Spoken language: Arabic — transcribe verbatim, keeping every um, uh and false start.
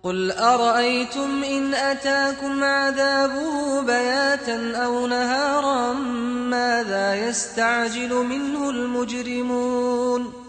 قل أرأيتم إن أتاكم عذابه بياتا أو نهارا ماذا يستعجل منه المجرمون